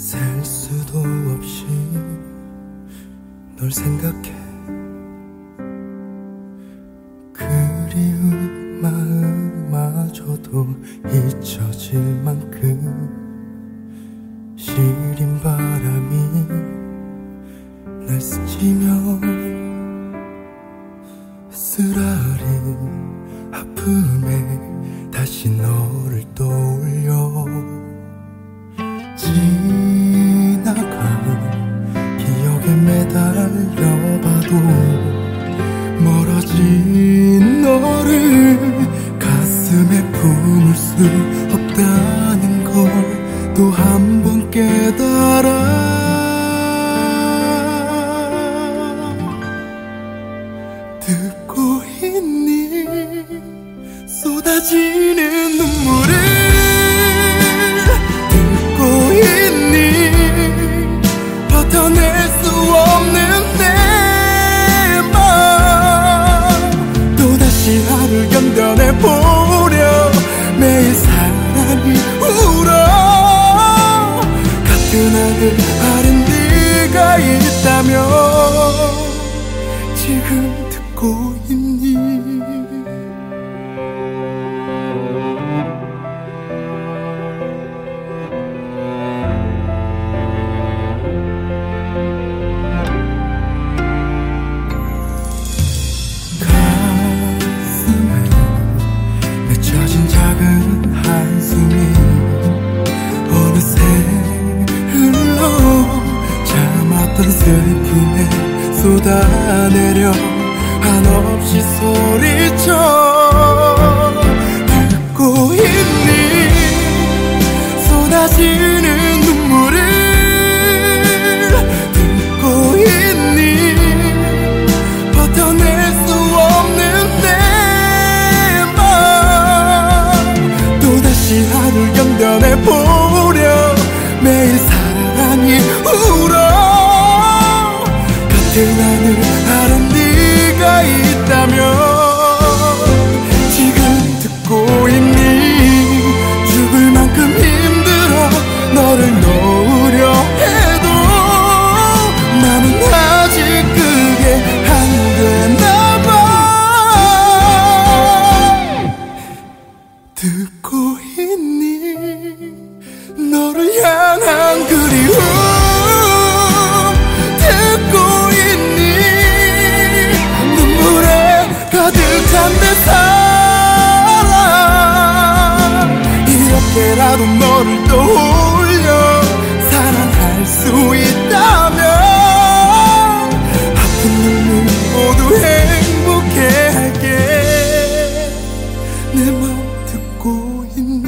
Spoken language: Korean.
셀 수도 없이 널 생각해. 그리운 마음마저도 잊혀질 만큼 시린 바람이 날 스치며 쓰라린 아픔에 다시 너를 떠올려. 지나간 기억에 매달려봐도 멀어진 너를 가슴에 품을 수 없다는 걸 또 한 번 깨달아. 듣고 있니? 쏟아지는 눈물을 듣고 있니? 버텨낼 수 없는 내 맘 또다시 하루 견뎌내보려. 매일 사랑이 울어. 같은 하늘 아래 네가 있다면 지금 듣고 있니? 가슴에 맺혀진 작은 한숨이 어느새 흘러 참았던 슬픔에 쏟아내려 한없이 소리쳐. 듣고 있니? 쏟아지는 눈물을 듣고 있니? 버텨낼 수 없는 내 맘 또다시 하루 견뎌내보려. 매일 사랑이 울어. 같은 하늘 아래 네가 있다면 지금 듣고 있니? 죽을 만큼 힘들어 너를 놓으려 해도 나는 아직 그게 안 되나봐. 듣고 있니? 너를 향한 그리움 듣고 있니? 눈물에 가득 찬 내 사랑 이렇게라도 너를 떠올려 사랑할 수 있다면 아픈 눈물 모두 행복해 할게. 내 맘 듣고 있니?